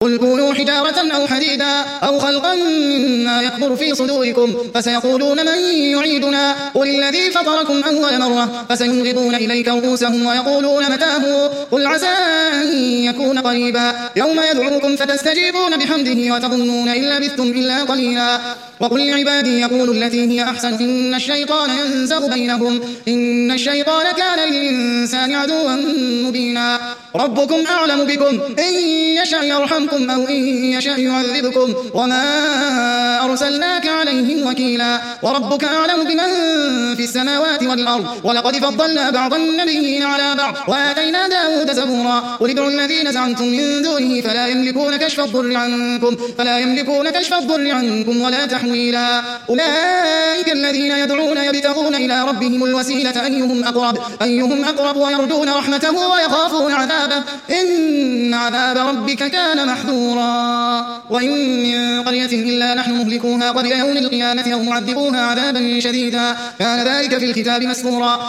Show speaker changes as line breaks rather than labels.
قل كونوا حجارة أو حديدا أو خلقا مما يكبر في صدوركم فسيقولون من يعيدنا قل الذي فطركم أول مرة فسينغضون إليك رؤوسهم ويقولون متاه قل عسى أن يكون قريبا يوم يدعوكم فتستجيبون بحمده وتظنون إن لبثتم إلا قليلا وقل لعبادي يقولوا التي هي أحسن إن الشيطان ينزغ بينهم إن الشيطان كان للإنسان عدوا مبينا ربكم أعلم بكم إن يشاء يرحمكم أو إن يشاء يعذبكم وما أرسلناك عليهم وكيلا وربك أعلم بمن في السماوات والأرض ولقد فضلنا بعض النبيين على بعض وآتينا داود زبورا قل ادعوا الذين زعمتم من دونه فلا يملكون كشف الضر عنكم ولا تحويلا أولئك الذين يدعون يبتغون إلى ربهم الوسيلة أيهم أقرب ويرجون رحمته ويخافون عذابه إن عذاب ربك كان محذورا وإن من قرية إلا نحن مهلكوها قبل يوم القيامة أو معذبوها عذابا شديدا كان ذلك في الكتاب مسطورا